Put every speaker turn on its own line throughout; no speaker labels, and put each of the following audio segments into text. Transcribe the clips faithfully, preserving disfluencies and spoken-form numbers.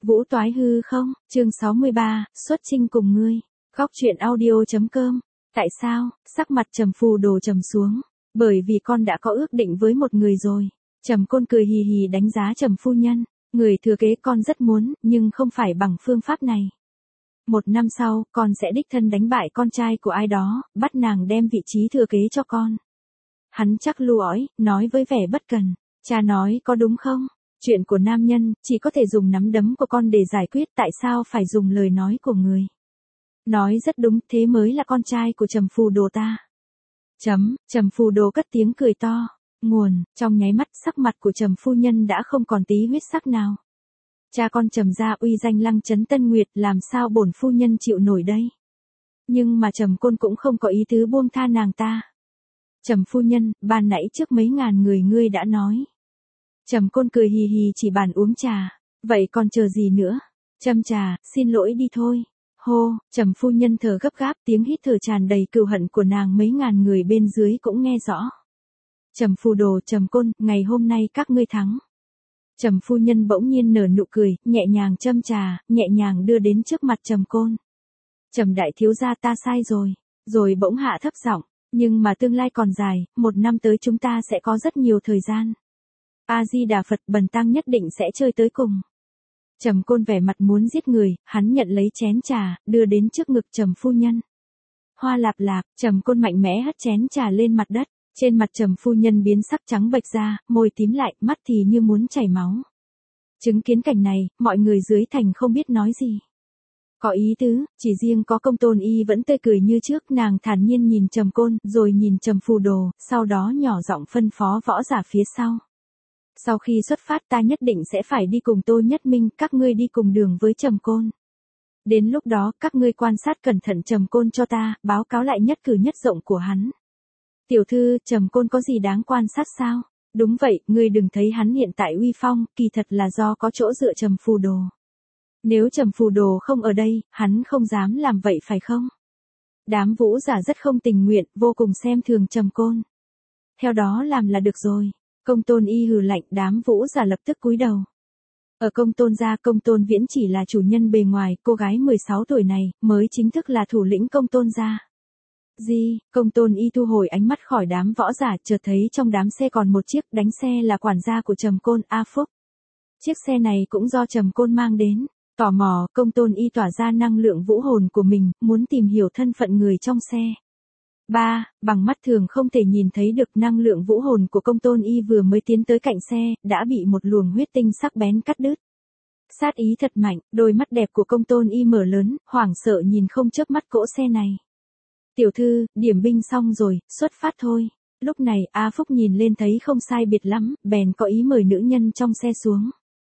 Vũ toái hư không, chương sáu mươi ba, xuất chinh cùng ngươi. Góc truyện audio chấm com. Tại sao, sắc mặt Trầm Phù Đồ trầm xuống, bởi vì con đã có ước định với một người rồi. Trầm Côn cười hì hì đánh giá Trầm phu nhân, người thừa kế con rất muốn, nhưng không phải bằng phương pháp này. Một năm sau, con sẽ đích thân đánh bại con trai của ai đó, bắt nàng đem vị trí thừa kế cho con. Hắn chắc lu ói, nói với vẻ bất cần, cha nói có đúng không? Chuyện của nam nhân, chỉ có thể dùng nắm đấm của con để giải quyết, tại sao phải dùng lời nói của người? Nói rất đúng, thế mới là con trai của Trầm Phù Đồ ta. Chấm, Trầm Phù Đồ cất tiếng cười to, nguồn, trong nháy mắt sắc mặt của Trầm phu nhân đã không còn tí huyết sắc nào. Cha con Trầm gia uy danh lăng chấn Tân Nguyệt, làm sao bổn phu nhân chịu nổi đây? Nhưng mà Trầm Côn cũng không có ý tứ buông tha nàng ta. Trầm phu nhân, ban nãy trước mấy ngàn người ngươi đã nói. Trầm Côn cười hì hì chỉ bàn uống trà, vậy còn chờ gì nữa? Châm trà, xin lỗi đi thôi. Hô, Trầm phu nhân thở gấp gáp, tiếng hít thở tràn đầy cừu hận của nàng mấy ngàn người bên dưới cũng nghe rõ. Trầm Phù Đồ, Trầm Côn, ngày hôm nay các ngươi thắng. Trầm phu nhân bỗng nhiên nở nụ cười, nhẹ nhàng châm trà, nhẹ nhàng đưa đến trước mặt Trầm Côn. Trầm đại thiếu gia ta sai rồi, rồi bỗng hạ thấp giọng, nhưng mà tương lai còn dài, một năm tới chúng ta sẽ có rất nhiều thời gian. A Di Đà Phật, bần tăng nhất định sẽ chơi tới cùng. Trầm Côn vẻ mặt muốn giết người, hắn nhận lấy chén trà, đưa đến trước ngực Trầm phu nhân. Hoa lạp lạp, Trầm Côn mạnh mẽ hất chén trà lên mặt đất, trên mặt Trầm phu nhân biến sắc trắng bệch ra, môi tím lại, mắt thì như muốn chảy máu. Chứng kiến cảnh này, mọi người dưới thành không biết nói gì. Có ý tứ, chỉ riêng có Công Tôn Y vẫn tươi cười như trước, nàng thản nhiên nhìn Trầm Côn, rồi nhìn Trầm Phù Đồ, sau đó nhỏ giọng phân phó võ giả phía sau. Sau khi xuất phát ta nhất định sẽ phải đi cùng Tô Nhất Minh, các ngươi đi cùng đường với Trầm Côn. Đến lúc đó, các ngươi quan sát cẩn thận Trầm Côn cho ta, báo cáo lại nhất cử nhất động của hắn. Tiểu thư, Trầm Côn có gì đáng quan sát sao? Đúng vậy, ngươi đừng thấy hắn hiện tại uy phong, kỳ thật là do có chỗ dựa Trầm Phù Đồ. Nếu Trầm Phù Đồ không ở đây, hắn không dám làm vậy phải không? Đám vũ giả rất không tình nguyện, vô cùng xem thường Trầm Côn. Theo đó làm là được rồi. Công Tôn Y hừ lạnh, đám vũ giả lập tức cúi đầu. Ở Công Tôn gia, Công Tôn Viễn chỉ là chủ nhân bề ngoài, cô gái mười sáu tuổi này mới chính thức là thủ lĩnh Công Tôn gia. Gì? Công Tôn Y thu hồi ánh mắt khỏi đám võ giả, chợt thấy trong đám xe còn một chiếc, đánh xe là quản gia của Trầm Côn, A Phúc. Chiếc xe này cũng do Trầm Côn mang đến. Tò mò, Công Tôn Y tỏa ra năng lượng vũ hồn của mình, muốn tìm hiểu thân phận người trong xe. ba. Bằng mắt thường không thể nhìn thấy được, năng lượng vũ hồn của Công Tôn Y vừa mới tiến tới cạnh xe, đã bị một luồng huyết tinh sắc bén cắt đứt. Sát ý thật mạnh, đôi mắt đẹp của Công Tôn Y mở lớn, hoảng sợ nhìn không chớp mắt cỗ xe này. Tiểu thư, điểm binh xong rồi, xuất phát thôi. Lúc này, A Phúc nhìn lên thấy không sai biệt lắm, bèn có ý mời nữ nhân trong xe xuống.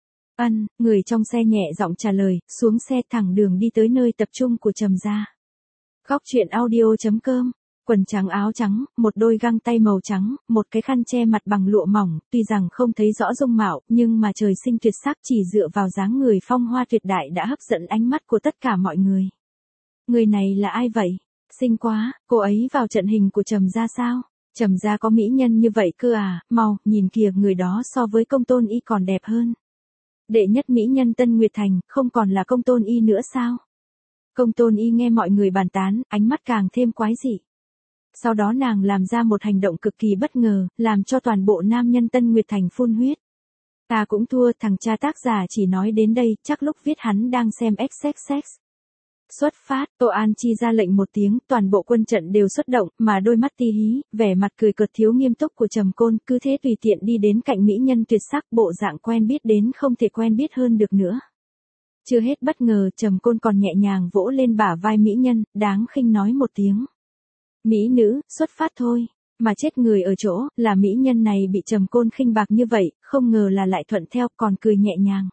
Ân, người trong xe nhẹ giọng trả lời, xuống xe thẳng đường đi tới nơi tập trung của Trầm gia. Góc truyện audio chấm com. Quần trắng áo trắng, một đôi găng tay màu trắng, một cái khăn che mặt bằng lụa mỏng, tuy rằng không thấy rõ dung mạo, nhưng mà trời sinh tuyệt sắc, chỉ dựa vào dáng người phong hoa tuyệt đại đã hấp dẫn ánh mắt của tất cả mọi người. Người này là ai vậy? Xinh quá, cô ấy vào trận hình của Trầm gia sao? Trầm gia có mỹ nhân như vậy cơ à? Mau, nhìn kìa, người đó so với Công Tôn Y còn đẹp hơn. Đệ nhất mỹ nhân Tân Nguyệt Thành, không còn là Công Tôn Y nữa sao? Công Tôn Y nghe mọi người bàn tán, ánh mắt càng thêm quái dị. Sau đó nàng làm ra một hành động cực kỳ bất ngờ, làm cho toàn bộ nam nhân Tân Nguyệt Thành phun huyết. Ta cũng thua, thằng cha tác giả chỉ nói đến đây, chắc lúc viết hắn đang xem ích ích ích. Xuất phát, Tô An Chi ra lệnh một tiếng, toàn bộ quân trận đều xuất động, mà đôi mắt ti hí, vẻ mặt cười cợt thiếu nghiêm túc của Trầm Côn, cứ thế tùy tiện đi đến cạnh mỹ nhân tuyệt sắc, bộ dạng quen biết đến không thể quen biết hơn được nữa. Chưa hết bất ngờ, Trầm Côn còn nhẹ nhàng vỗ lên bả vai mỹ nhân, đáng khinh nói một tiếng. Mỹ nữ, xuất phát thôi. Mà chết người ở chỗ, là mỹ nhân này bị Trầm Côn khinh bạc như vậy, không ngờ là lại thuận theo, còn cười nhẹ nhàng.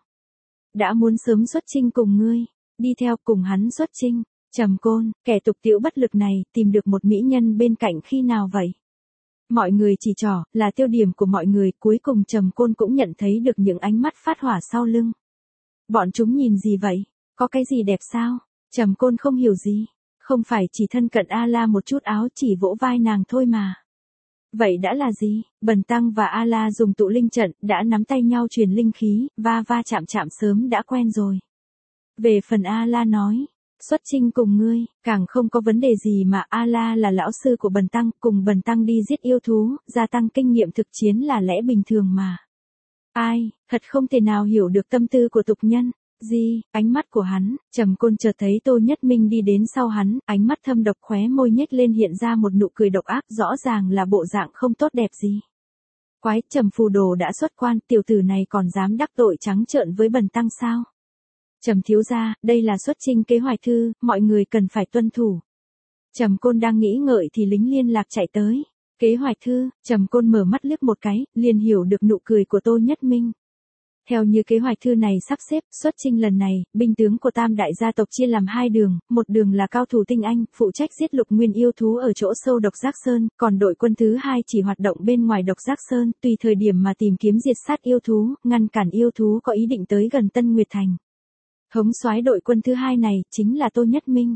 Đã muốn sớm xuất chinh cùng ngươi, đi theo cùng hắn xuất chinh. Trầm Côn, kẻ tục tĩu bất lực này, tìm được một mỹ nhân bên cạnh khi nào vậy? Mọi người chỉ trỏ, là tiêu điểm của mọi người, cuối cùng Trầm Côn cũng nhận thấy được những ánh mắt phát hỏa sau lưng. Bọn chúng nhìn gì vậy? Có cái gì đẹp sao? Trầm Côn không hiểu gì. Không phải chỉ thân cận A-la một chút áo chỉ vỗ vai nàng thôi mà. Vậy đã là gì? Bần tăng và A-la dùng tụ linh trận, đã nắm tay nhau truyền linh khí, va va chạm chạm sớm đã quen rồi. Về phần A-la nói, xuất chinh cùng ngươi, càng không có vấn đề gì mà A-la là lão sư của Bần Tăng, cùng Bần Tăng đi giết yêu thú, gia tăng kinh nghiệm thực chiến là lẽ bình thường mà. Ai, thật không thể nào hiểu được tâm tư của tục nhân. Gì, ánh mắt của hắn, Trầm Côn chợt thấy Tô Nhất Minh đi đến sau hắn, ánh mắt thâm độc khóe môi nhếch lên hiện ra một nụ cười độc ác, rõ ràng là bộ dạng không tốt đẹp gì. Quái, Trầm phù đồ đã xuất quan, tiểu tử này còn dám đắc tội trắng trợn với Bần Tăng sao? Trầm thiếu gia, đây là xuất chinh kế hoạch thư, mọi người cần phải tuân thủ. Trầm Côn đang nghĩ ngợi thì lính liên lạc chạy tới. Kế hoạch thư, Trầm Côn mở mắt liếc một cái, liền hiểu được nụ cười của Tô Nhất Minh. Theo như kế hoạch thư này sắp xếp, xuất chinh lần này, binh tướng của tam đại gia tộc chia làm hai đường, một đường là cao thủ tinh anh, phụ trách giết lục nguyên yêu thú ở chỗ sâu Độc Giác Sơn, còn đội quân thứ hai chỉ hoạt động bên ngoài Độc Giác Sơn, tùy thời điểm mà tìm kiếm diệt sát yêu thú, ngăn cản yêu thú có ý định tới gần Tân Nguyệt Thành. Thống soái đội quân thứ hai này, chính là Tô Nhất Minh.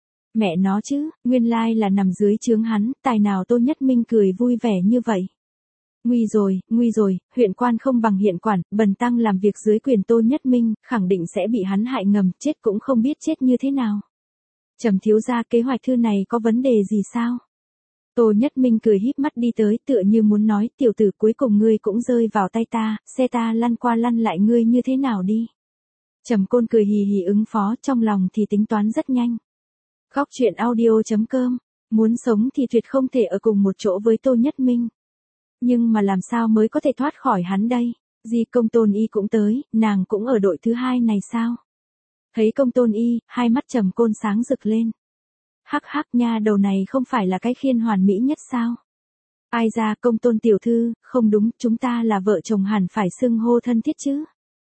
Mẹ nó chứ, nguyên lai là nằm dưới trướng hắn, tài nào Tô Nhất Minh cười vui vẻ như vậy. Nguy rồi, nguy rồi, huyện quan không bằng hiện quản, Bần Tăng làm việc dưới quyền Tô Nhất Minh, khẳng định sẽ bị hắn hại ngầm, chết cũng không biết chết như thế nào. Trầm thiếu gia, kế hoạch thư này có vấn đề gì sao? Tô Nhất Minh cười híp mắt đi tới, tựa như muốn nói, tiểu tử cuối cùng ngươi cũng rơi vào tay ta, xe ta lăn qua lăn lại ngươi như thế nào đi. Trầm Côn cười hì hì ứng phó, trong lòng thì tính toán rất nhanh. Góc truyện audio chấm com, muốn sống thì tuyệt không thể ở cùng một chỗ với Tô Nhất Minh. Nhưng mà làm sao mới có thể thoát khỏi hắn đây? Di Công Tôn Y cũng tới, nàng cũng ở đội thứ hai này sao? Thấy Công Tôn Y, hai mắt Trầm Côn sáng rực lên. Hắc hắc nha, đầu này không phải là cái khiên hoàn mỹ nhất sao? Ai ra, Công Tôn tiểu thư, không đúng, chúng ta là vợ chồng hẳn phải xưng hô thân thiết chứ?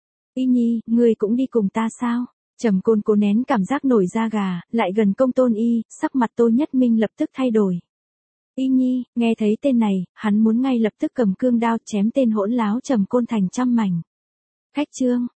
Y Nhi, ngươi cũng đi cùng ta sao? Trầm Côn cố nén cảm giác nổi da gà, lại gần Công Tôn Y, sắc mặt Tô Nhất Minh lập tức thay đổi. Y Nhi, nghe thấy tên này, hắn muốn ngay lập tức cầm cương đao chém tên hỗn láo Trầm Côn thành trăm mảnh. Khách trương,